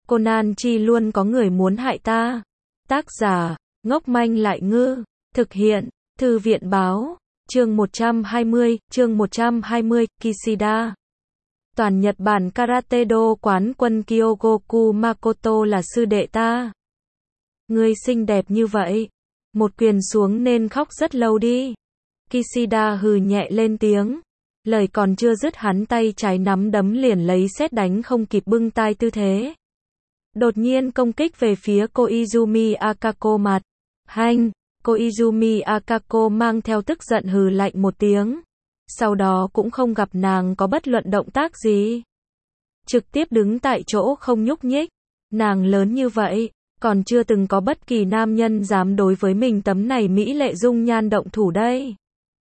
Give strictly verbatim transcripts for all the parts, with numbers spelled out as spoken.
Conan chi luôn có người muốn hại ta. Tác giả, ngốc manh lại ngư. Thực hiện, Thư viện báo. Chương một trăm hai mươi, chương một trăm hai mươi, Kishida. Toàn Nhật Bản Karate Do quán quân Kyogoku Makoto là sư đệ ta. Ngươi xinh đẹp như vậy. Một quyền xuống nên khóc rất lâu đi. Kishida hừ nhẹ lên tiếng. Lời còn chưa dứt hắn tay trái nắm đấm liền lấy sét đánh không kịp bưng tai tư thế. Đột nhiên công kích về phía Koizumi Akako mặt. Hanh! Koizumi Akako mang theo tức giận hừ lạnh một tiếng. Sau đó cũng không gặp nàng có bất luận động tác gì. Trực tiếp đứng tại chỗ không nhúc nhích. Nàng lớn như vậy, còn chưa từng có bất kỳ nam nhân dám đối với mình tấm này mỹ lệ dung nhan động thủ đây.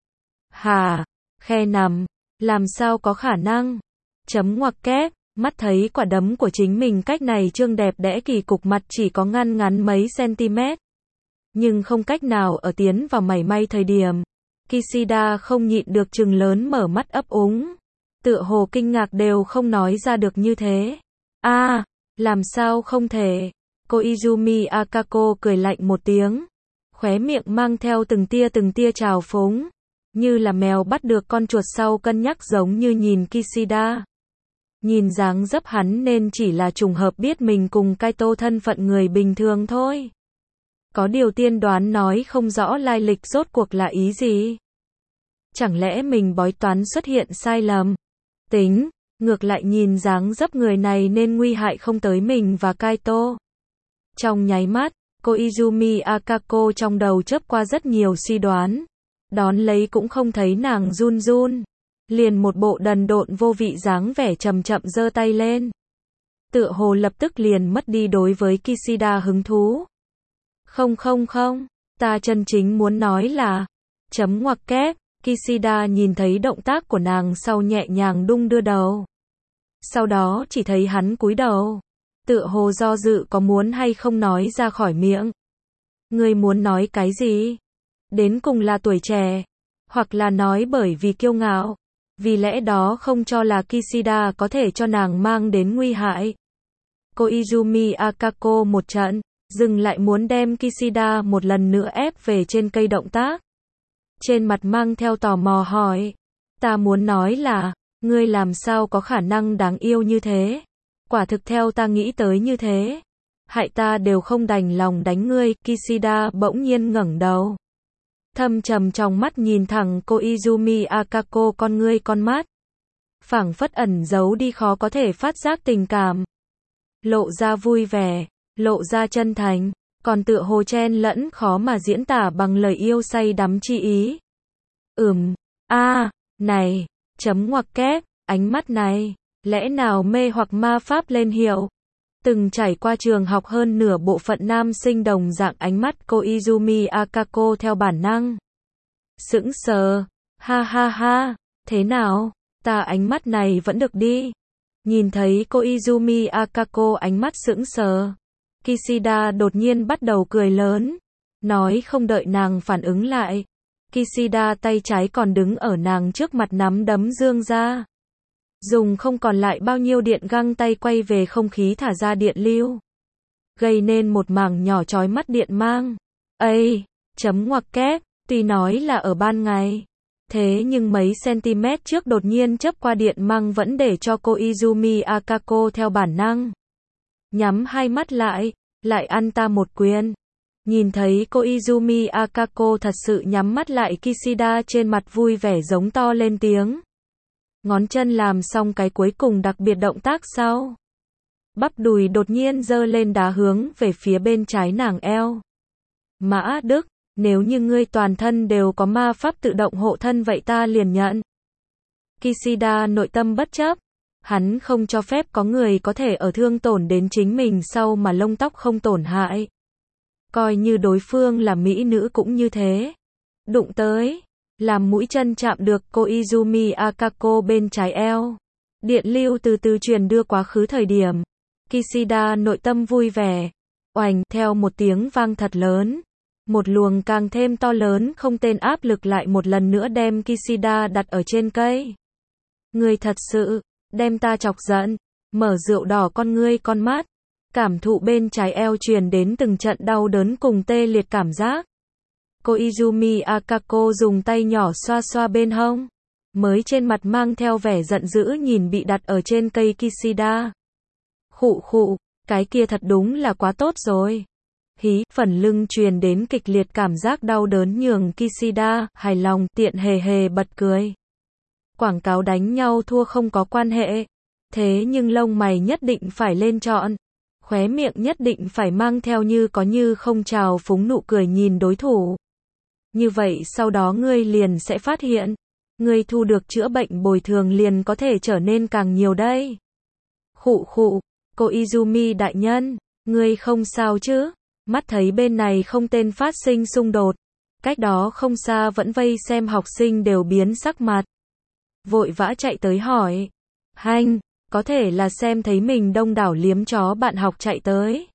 Hả? Khe nằm. Làm sao có khả năng? Chấm ngoặc kép. Mắt thấy quả đấm của chính mình cách này trương đẹp đẽ kỳ cục mặt chỉ có ngăn ngắn mấy cm. Nhưng không cách nào ở tiến vào mảy may thời điểm. Kishida không nhịn được trừng lớn mở mắt ấp úng. Tựa hồ kinh ngạc đều không nói ra được như thế. A, à, làm sao không thể? Koizumi Akako cười lạnh một tiếng. Khóe miệng mang theo từng tia từng tia trào phúng. Như là mèo bắt được con chuột sau cân nhắc giống như nhìn Kishida. Nhìn dáng dấp hắn nên chỉ là trùng hợp biết mình cùng Kaito thân phận người bình thường thôi. Có điều tiên đoán nói không rõ lai lịch rốt cuộc là ý gì. Chẳng lẽ mình bói toán xuất hiện sai lầm? Tính, ngược lại nhìn dáng dấp người này nên nguy hại không tới mình và Kaito. Trong nháy mắt, Koizumi Akako trong đầu chớp qua rất nhiều suy đoán. Đón lấy cũng không thấy nàng run run. Liền một bộ đần độn vô vị dáng vẻ chậm chậm giơ tay lên. Tựa hồ lập tức liền mất đi đối với Kishida hứng thú. Không không không, ta chân chính muốn nói là, chấm ngoặc kép, Kishida nhìn thấy động tác của nàng sau nhẹ nhàng đung đưa đầu. Sau đó chỉ thấy hắn cúi đầu, tựa hồ do dự có muốn hay không nói ra khỏi miệng. Ngươi muốn nói cái gì? Đến cùng là tuổi trẻ, hoặc là nói bởi vì kiêu ngạo, vì lẽ đó không cho là Kishida có thể cho nàng mang đến nguy hại. Koizumi Akako một trận, dừng lại muốn đem Kishida một lần nữa ép về trên cây động tác. Trên mặt mang theo tò mò hỏi, ta muốn nói là, ngươi làm sao có khả năng đáng yêu như thế? Quả thực theo ta nghĩ tới như thế. Hại ta đều không đành lòng đánh ngươi. Kishida bỗng nhiên ngẩng đầu. Thâm trầm trong mắt nhìn thẳng Koizumi Akako con ngươi con mắt. Phảng phất ẩn giấu đi khó có thể phát giác tình cảm. Lộ ra vui vẻ, lộ ra chân thành, còn tựa hồ chen lẫn khó mà diễn tả bằng lời yêu say đắm chi ý. Ừm, a, à, này, chấm ngoặc kép, ánh mắt này, lẽ nào mê hoặc ma pháp lên hiệu? Từng trải qua trường học hơn nửa bộ phận nam sinh đồng dạng ánh mắt Koizumi Akako theo bản năng. Sững sờ, ha ha ha, thế nào, ta ánh mắt này vẫn được đi. Nhìn thấy Koizumi Akako ánh mắt sững sờ. Kishida đột nhiên bắt đầu cười lớn. Nói không đợi nàng phản ứng lại. Kishida tay trái còn đứng ở nàng trước mặt nắm đấm dương ra. Dùng không còn lại bao nhiêu điện găng tay quay về không khí thả ra điện lưu. Gây nên một mảng nhỏ chói mắt điện mang. Ây, chấm ngoặc kép, tuy nói là ở ban ngày. Thế nhưng mấy cm trước đột nhiên chớp qua điện mang vẫn để cho Koizumi Akako theo bản năng. Nhắm hai mắt lại, lại ăn ta một quyền. Nhìn thấy Koizumi Akako thật sự nhắm mắt lại Kishida trên mặt vui vẻ giống to lên tiếng. Ngón chân làm xong cái cuối cùng đặc biệt động tác sau. Bắp đùi đột nhiên giơ lên đá hướng về phía bên trái nàng eo. Mã Đức, nếu như ngươi toàn thân đều có ma pháp tự động hộ thân vậy ta liền nhận. Kishida nội tâm bất chấp. Hắn không cho phép có người có thể ở thương tổn đến chính mình sau mà lông tóc không tổn hại. Coi như đối phương là mỹ nữ cũng như thế. Đụng tới, làm mũi chân chạm được Koizumi Akako bên trái eo. Điện lưu từ từ truyền đưa quá khứ thời điểm. Kishida nội tâm vui vẻ. Oành, theo một tiếng vang thật lớn. Một luồng càng thêm to lớn không tên áp lực lại một lần nữa đem Kishida đặt ở trên cây. Người thật sự đem ta chọc giận. Mở rượu đỏ con ngươi con mắt. Cảm thụ bên trái eo truyền đến từng trận đau đớn cùng tê liệt cảm giác. Koizumi Akako dùng tay nhỏ xoa xoa bên hông. Mới trên mặt mang theo vẻ giận dữ nhìn bị đặt ở trên cây Kishida. Khụ khụ, cái kia thật đúng là quá tốt rồi. Hí, phần lưng truyền đến kịch liệt cảm giác đau đớn nhường Kishida, hài lòng, tiện hề hề bật cười. Quảng cáo đánh nhau thua không có quan hệ. Thế nhưng lông mày nhất định phải lên trọn. Khóe miệng nhất định phải mang theo như có như không trào phúng nụ cười nhìn đối thủ. Như vậy sau đó ngươi liền sẽ phát hiện, ngươi thu được chữa bệnh bồi thường liền có thể trở nên càng nhiều đây. Khụ khụ, Koizumi đại nhân, ngươi không sao chứ? Mắt thấy bên này không tên phát sinh xung đột. Cách đó không xa vẫn vây xem học sinh đều biến sắc mặt. Vội vã chạy tới hỏi. Hanh, có thể là xem thấy mình đông đảo liếm chó bạn học chạy tới.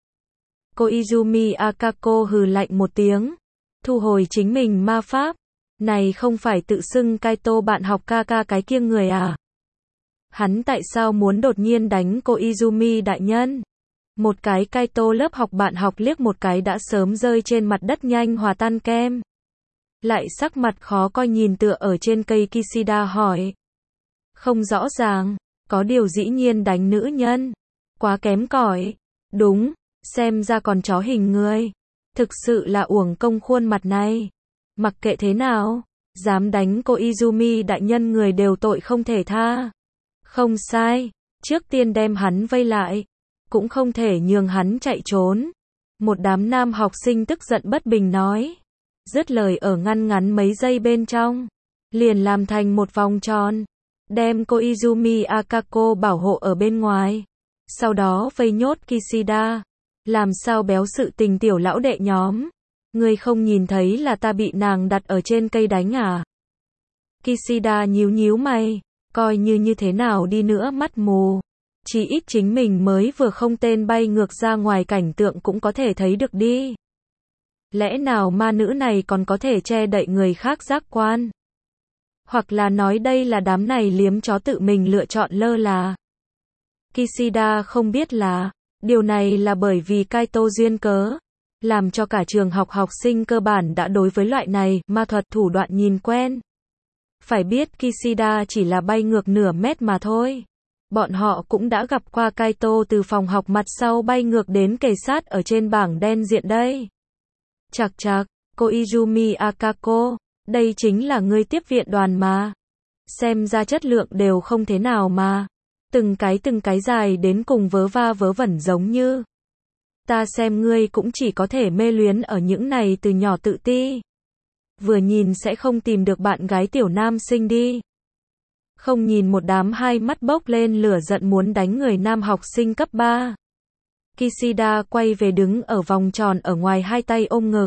Koizumi Akako hừ lạnh một tiếng. Thu hồi chính mình ma pháp. Này không phải tự xưng Kaito bạn học ca ca cái kia người à? Hắn tại sao muốn đột nhiên đánh Koizumi đại nhân? Một cái Kaito lớp học bạn học liếc một cái đã sớm rơi trên mặt đất nhanh hòa tan kem. Lại sắc mặt khó coi nhìn tựa ở trên cây Kishida hỏi. Không rõ ràng, có điều dĩ nhiên đánh nữ nhân. Quá kém cỏi. Đúng, xem ra còn chó hình người. Thực sự là uổng công khuôn mặt này. Mặc kệ thế nào, dám đánh Koizumi đại nhân người đều tội không thể tha. Không sai, trước tiên đem hắn vây lại. Cũng không thể nhường hắn chạy trốn. Một đám nam học sinh tức giận bất bình nói. Dứt lời ở ngăn ngắn mấy giây bên trong. Liền làm thành một vòng tròn. Đem Koizumi Akako bảo hộ ở bên ngoài. Sau đó vây nhốt Kishida. Làm sao béo sự tình tiểu lão đệ nhóm. Ngươi không nhìn thấy là ta bị nàng đặt ở trên cây đánh à? Kishida nhíu nhíu mày. Coi như như thế nào đi nữa mắt mù. Chỉ ít chính mình mới vừa không tên bay ngược ra ngoài cảnh tượng cũng có thể thấy được đi. Lẽ nào ma nữ này còn có thể che đậy người khác giác quan? Hoặc là nói đây là đám này liếm chó tự mình lựa chọn lơ là. Kishida không biết là, điều này là bởi vì Kaito duyên cớ. Làm cho cả trường học học sinh cơ bản đã đối với loại này, ma thuật thủ đoạn nhìn quen. Phải biết Kishida chỉ là bay ngược nửa mét mà thôi. Bọn họ cũng đã gặp qua Kaito từ phòng học mặt sau bay ngược đến kề sát ở trên bảng đen diện đây. Chạc chạc, Koizumi Akako, đây chính là ngươi tiếp viện đoàn mà. Xem ra chất lượng đều không thế nào mà. Từng cái từng cái dài đến cùng vớ va vớ vẩn giống như. Ta xem ngươi cũng chỉ có thể mê luyến ở những này từ nhỏ tự ti. Vừa nhìn sẽ không tìm được bạn gái tiểu nam sinh đi. Không nhìn một đám hai mắt bốc lên lửa giận muốn đánh người nam học sinh cấp ba. Kishida quay về đứng ở vòng tròn ở ngoài hai tay ôm ngực.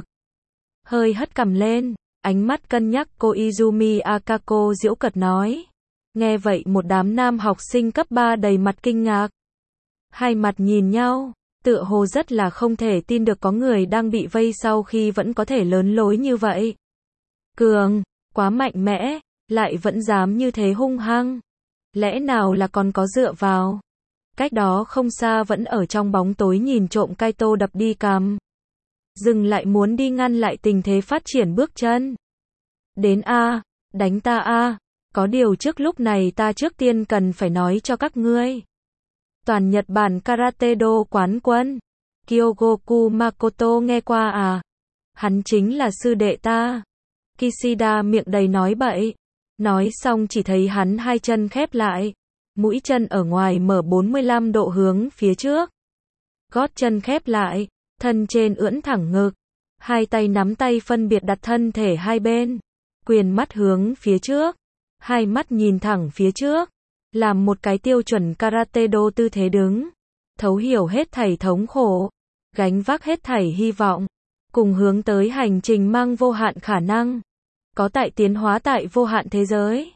Hơi hất cằm lên, ánh mắt cân nhắc Koizumi Akako giễu cợt nói. Nghe vậy một đám nam học sinh cấp ba đầy mặt kinh ngạc. Hai mặt nhìn nhau, tựa hồ rất là không thể tin được có người đang bị vây sau khi vẫn có thể lớn lối như vậy. Cường, quá mạnh mẽ. Lại vẫn dám như thế hung hăng. Lẽ nào là còn có dựa vào. Cách đó không xa vẫn ở trong bóng tối nhìn trộm Kaito đập đi cằm. Dừng lại muốn đi ngăn lại tình thế phát triển bước chân. Đến a, đánh ta a. Có điều trước lúc này ta trước tiên cần phải nói cho các ngươi. Toàn Nhật Bản Karate Do quán quân. Kyogoku Makoto nghe qua à? Hắn chính là sư đệ ta. Kishida miệng đầy nói bậy. Nói xong chỉ thấy hắn hai chân khép lại. Mũi chân ở ngoài mở bốn mươi lăm độ hướng phía trước. Gót chân khép lại. Thân trên ưỡn thẳng ngực. Hai tay nắm tay phân biệt đặt thân thể hai bên. Quyền mắt hướng phía trước. Hai mắt nhìn thẳng phía trước. Làm một cái tiêu chuẩn Karate Do tư thế đứng. Thấu hiểu hết thảy thống khổ. Gánh vác hết thảy hy vọng. Cùng hướng tới hành trình mang vô hạn khả năng. Có tại tiến hóa tại vô hạn thế giới.